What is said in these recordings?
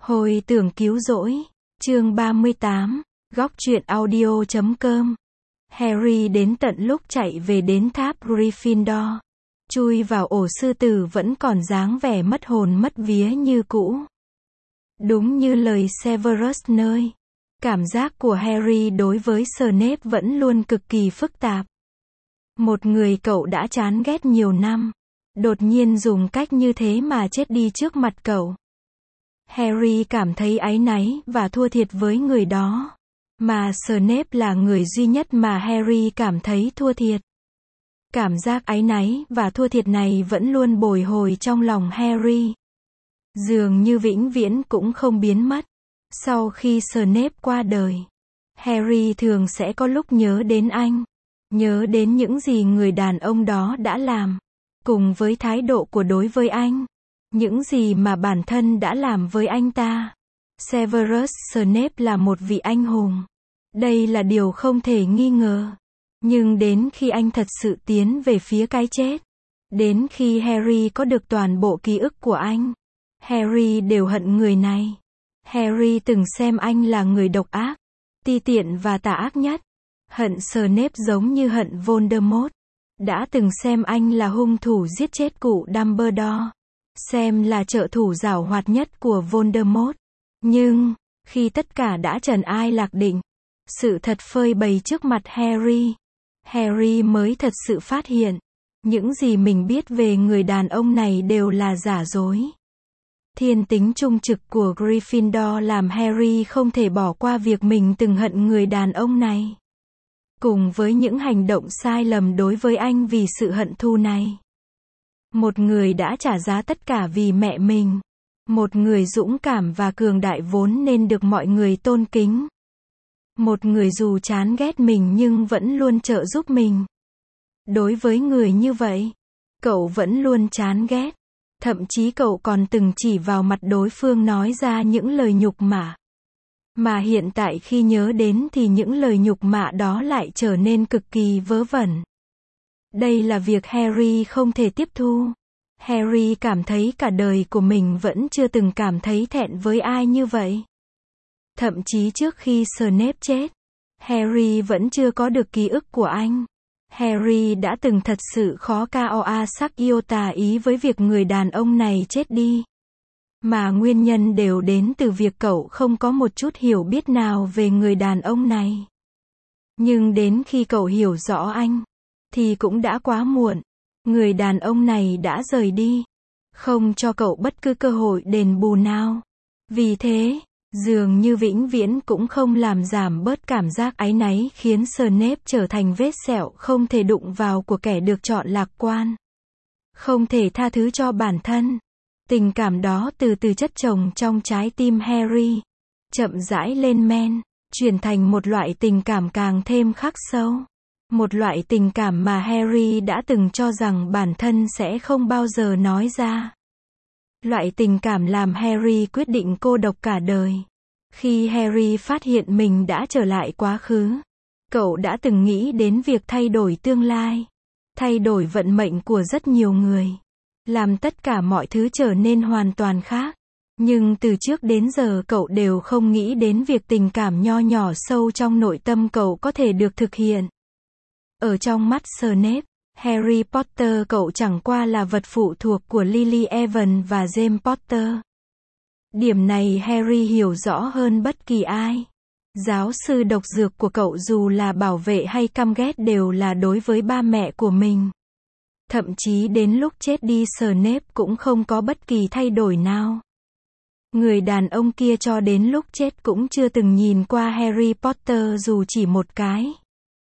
Hồi tưởng cứu rỗi, chương 38, góc truyện audio.com. Harry đến tận lúc chạy về đến tháp Gryffindor, chui vào ổ sư tử vẫn còn dáng vẻ mất hồn mất vía như cũ. Đúng như lời Severus nơi, cảm giác của Harry đối với Snape vẫn luôn cực kỳ phức tạp. Một người cậu đã chán ghét nhiều năm, đột nhiên dùng cách như thế mà chết đi trước mặt cậu. Harry cảm thấy áy náy và thua thiệt với người đó. Mà Snape là người duy nhất mà Harry cảm thấy thua thiệt. Cảm giác áy náy và thua thiệt này vẫn luôn bồi hồi trong lòng Harry. Dường như vĩnh viễn cũng không biến mất. Sau khi Snape qua đời, Harry thường sẽ có lúc nhớ đến anh. Nhớ đến những gì người đàn ông đó đã làm. Cùng với thái độ của đối với anh. Những gì mà bản thân đã làm với anh ta. Severus Snape là một vị anh hùng. Đây là điều không thể nghi ngờ. Nhưng đến khi anh thật sự tiến về phía cái chết, đến khi Harry có được toàn bộ ký ức của anh, Harry đều hận người này. Harry từng xem anh là người độc ác, ti tiện và tà ác nhất. Hận Snape giống như hận Voldemort. Đã từng xem anh là hung thủ giết chết cụ Dumbledore. Xem là trợ thủ giảo hoạt nhất của Voldemort. Nhưng, khi tất cả đã trần ai lạc định, sự thật phơi bày trước mặt Harry, Harry mới thật sự phát hiện, những gì mình biết về người đàn ông này đều là giả dối. Thiên tính trung trực của Gryffindor làm Harry không thể bỏ qua việc mình từng hận người đàn ông này. Cùng với những hành động sai lầm đối với anh vì sự hận thù này. Một người đã trả giá tất cả vì mẹ mình. Một người dũng cảm và cường đại vốn nên được mọi người tôn kính. Một người dù chán ghét mình nhưng vẫn luôn trợ giúp mình. Đối với người như vậy, cậu vẫn luôn chán ghét. Thậm chí cậu còn từng chỉ vào mặt đối phương nói ra những lời nhục mạ. Mà hiện tại khi nhớ đến thì những lời nhục mạ đó lại trở nên cực kỳ vớ vẩn. Đây là việc Harry không thể tiếp thu. Harry cảm thấy cả đời của mình vẫn chưa từng cảm thấy thẹn với ai như vậy. Thậm chí trước khi Snape chết, Harry vẫn chưa có được ký ức của anh. Harry đã từng thật sự khó coa sắc yêu tà ý với việc người đàn ông này chết đi. Mà nguyên nhân đều đến từ việc cậu không có một chút hiểu biết nào về người đàn ông này. Nhưng đến khi cậu hiểu rõ anh, thì cũng đã quá muộn. Người đàn ông này đã rời đi, không cho cậu bất cứ cơ hội đền bù nào. Vì thế, dường như vĩnh viễn cũng không làm giảm bớt cảm giác áy náy khiến Snape trở thành vết sẹo không thể đụng vào của kẻ được chọn lạc quan. Không thể tha thứ cho bản thân. Tình cảm đó từ từ chất chồng trong trái tim Harry, chậm rãi lên men, chuyển thành một loại tình cảm càng thêm khắc sâu. Một loại tình cảm mà Harry đã từng cho rằng bản thân sẽ không bao giờ nói ra. Loại tình cảm làm Harry quyết định cô độc cả đời. Khi Harry phát hiện mình đã trở lại quá khứ, cậu đã từng nghĩ đến việc thay đổi tương lai, thay đổi vận mệnh của rất nhiều người, làm tất cả mọi thứ trở nên hoàn toàn khác. Nhưng từ trước đến giờ cậu đều không nghĩ đến việc tình cảm nho nhỏ sâu trong nội tâm cậu có thể được thực hiện. Ở trong mắt Snape, Harry Potter cậu chẳng qua là vật phụ thuộc của Lily Evans và James Potter. Điểm này Harry hiểu rõ hơn bất kỳ ai. Giáo sư độc dược của cậu dù là bảo vệ hay căm ghét đều là đối với ba mẹ của mình. Thậm chí đến lúc chết đi Snape cũng không có bất kỳ thay đổi nào. Người đàn ông kia cho đến lúc chết cũng chưa từng nhìn qua Harry Potter dù chỉ một cái.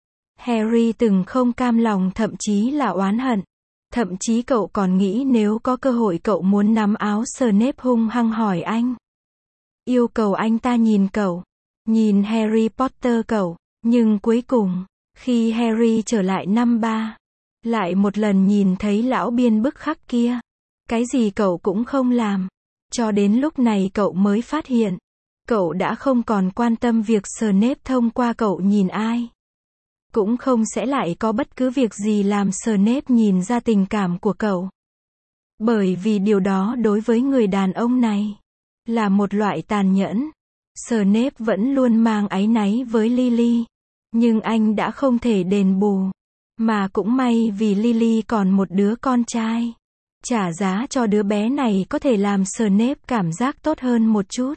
Harry từng không cam lòng thậm chí là oán hận. Thậm chí cậu còn nghĩ nếu có cơ hội cậu muốn nắm áo Snape hung hăng hỏi anh. Yêu cầu anh ta nhìn cậu. Nhìn Harry Potter cậu. Nhưng cuối cùng, khi Harry trở lại năm 3, lại một lần nhìn thấy lão biên bức khắc kia. Cái gì cậu cũng không làm. Cho đến lúc này cậu mới phát hiện. Cậu đã không còn quan tâm việc Snape thông qua cậu nhìn ai. Cũng không sẽ lại có bất cứ việc gì làm Snape nhìn ra tình cảm của cậu. Bởi vì điều đó đối với người đàn ông này là một loại tàn nhẫn. Snape vẫn luôn mang áy náy với Lily, nhưng anh đã không thể đền bù. Mà cũng may vì Lily còn một đứa con trai. Trả giá cho đứa bé này có thể làm Snape cảm giác tốt hơn một chút.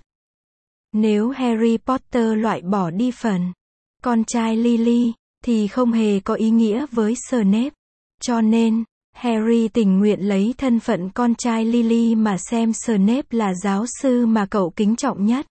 Nếu Harry Potter loại bỏ đi phần con trai Lily, thì không hề có ý nghĩa với Snape. Cho nên, Harry tình nguyện lấy thân phận con trai Lily mà xem Snape là giáo sư mà cậu kính trọng nhất.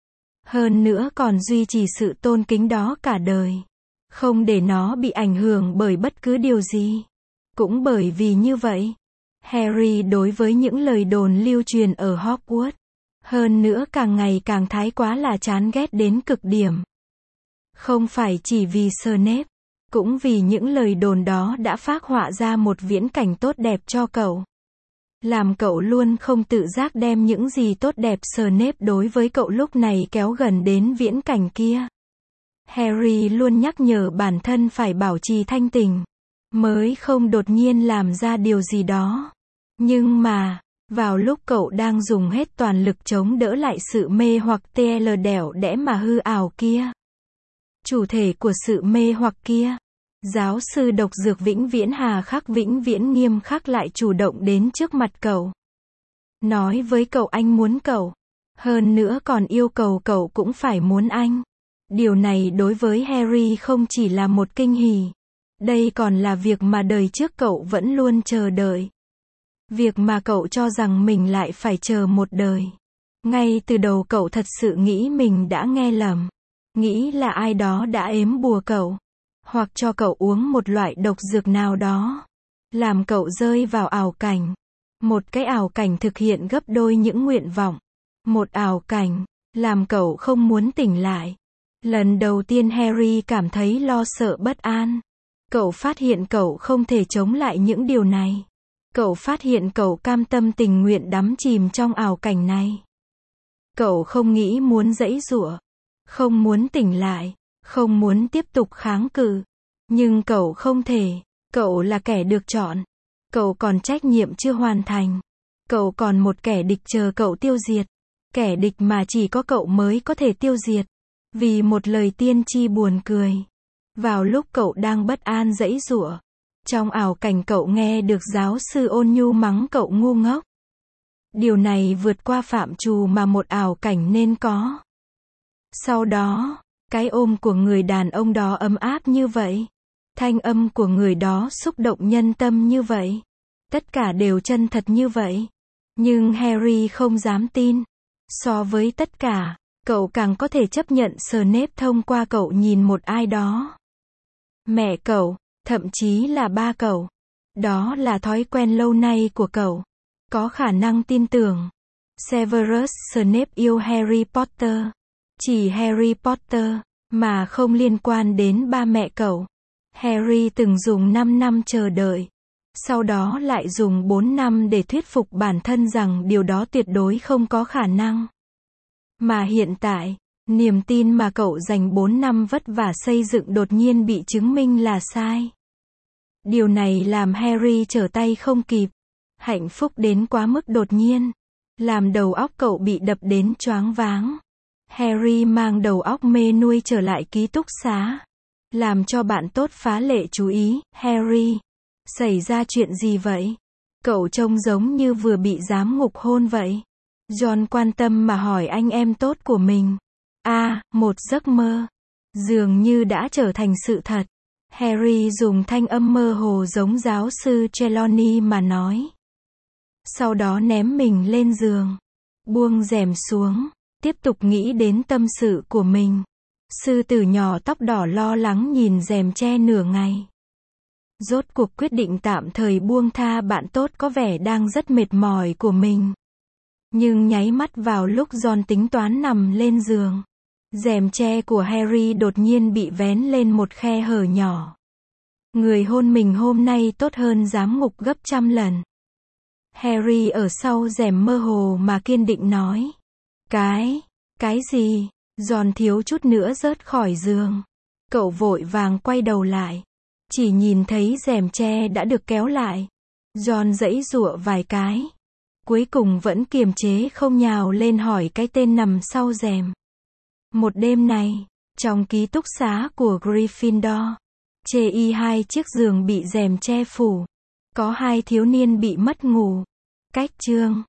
Hơn nữa còn duy trì sự tôn kính đó cả đời. Không để nó bị ảnh hưởng bởi bất cứ điều gì. Cũng bởi vì như vậy, Harry đối với những lời đồn lưu truyền ở Hogwarts, hơn nữa càng ngày càng thái quá là chán ghét đến cực điểm. Không phải chỉ vì Snape, cũng vì những lời đồn đó đã phác họa ra một viễn cảnh tốt đẹp cho cậu. Làm cậu luôn không tự giác đem những gì tốt đẹp Snape đối với cậu lúc này kéo gần đến viễn cảnh kia. Harry luôn nhắc nhở bản thân phải bảo trì thanh tình, mới không đột nhiên làm ra điều gì đó. Nhưng mà, vào lúc cậu đang dùng hết toàn lực chống đỡ lại sự mê hoặc TL đẻo đẽ mà hư ảo kia, chủ thể của sự mê hoặc kia, giáo sư độc dược vĩnh viễn hà khắc vĩnh viễn nghiêm khắc lại chủ động đến trước mặt cậu. Nói với cậu anh muốn cậu. Hơn nữa còn yêu cầu cậu cũng phải muốn anh. Điều này đối với Harry không chỉ là một kinh hỉ. Đây còn là việc mà đời trước cậu vẫn luôn chờ đợi. Việc mà cậu cho rằng mình lại phải chờ một đời. Ngay từ đầu cậu thật sự nghĩ mình đã nghe lầm. Nghĩ là ai đó đã ếm bùa cậu. Hoặc cho cậu uống một loại độc dược nào đó. Làm cậu rơi vào ảo cảnh. Một cái ảo cảnh thực hiện gấp đôi những nguyện vọng. Một ảo cảnh, làm cậu không muốn tỉnh lại. Lần đầu tiên Harry cảm thấy lo sợ bất an. Cậu phát hiện cậu không thể chống lại những điều này. Cậu phát hiện cậu cam tâm tình nguyện đắm chìm trong ảo cảnh này. Cậu không nghĩ muốn giãy giụa, không muốn tỉnh lại, không muốn tiếp tục kháng cự. Nhưng cậu không thể. Cậu là kẻ được chọn. Cậu còn trách nhiệm chưa hoàn thành. Cậu còn một kẻ địch chờ cậu tiêu diệt. Kẻ địch mà chỉ có cậu mới có thể tiêu diệt. Vì một lời tiên tri buồn cười. Vào lúc cậu đang bất an giãy giụa, trong ảo cảnh cậu nghe được giáo sư ôn nhu mắng cậu ngu ngốc. Điều này vượt qua phạm trù mà một ảo cảnh nên có. Sau đó, cái ôm của người đàn ông đó ấm áp như vậy. Thanh âm của người đó xúc động nhân tâm như vậy. Tất cả đều chân thật như vậy. Nhưng Harry không dám tin. So với tất cả, cậu càng có thể chấp nhận Snape thông qua cậu nhìn một ai đó. Mẹ cậu, thậm chí là ba cậu. Đó là thói quen lâu nay của cậu. Có khả năng tin tưởng. Severus Snape yêu Harry Potter. Chỉ Harry Potter, mà không liên quan đến ba mẹ cậu. Harry từng dùng 5 năm chờ đợi. Sau đó lại dùng 4 năm để thuyết phục bản thân rằng điều đó tuyệt đối không có khả năng. Mà hiện tại, niềm tin mà cậu dành 4 năm vất vả xây dựng đột nhiên bị chứng minh là sai. Điều này làm Harry trở tay không kịp. Hạnh phúc đến quá mức đột nhiên. Làm đầu óc cậu bị đập đến choáng váng. Harry mang đầu óc mê nuôi trở lại ký túc xá. Làm cho bạn tốt phá lệ chú ý. Harry, xảy ra chuyện gì vậy? Cậu trông giống như vừa bị giám ngục hôn vậy. John quan tâm mà hỏi anh em tốt của mình. Một giấc mơ. Dường như đã trở thành sự thật. Harry dùng thanh âm mơ hồ giống giáo sư Trelawney mà nói. Sau đó ném mình lên giường. Buông rèm xuống. Tiếp tục nghĩ đến tâm sự của mình. Sư tử nhỏ tóc đỏ lo lắng nhìn rèm che nửa ngày. Rốt cuộc quyết định tạm thời buông tha bạn tốt có vẻ đang rất mệt mỏi của mình. Nhưng nháy mắt vào lúc John tính toán nằm lên giường, rèm che của Harry đột nhiên bị vén lên một khe hở nhỏ. Người hôn mình hôm nay tốt hơn giám ngục gấp trăm lần. Harry ở sau rèm mơ hồ mà kiên định nói. Cái gì? John thiếu chút nữa rớt khỏi giường. Cậu vội vàng quay đầu lại. Chỉ nhìn thấy rèm che đã được kéo lại. John giãy giụa vài cái. cuối cùng vẫn kiềm chế không nhào lên hỏi cái tên nằm sau rèm. Một đêm này, trong ký túc xá của Gryffindor, chê hai chiếc giường bị rèm che phủ. Có hai thiếu niên bị mất ngủ. Cách chương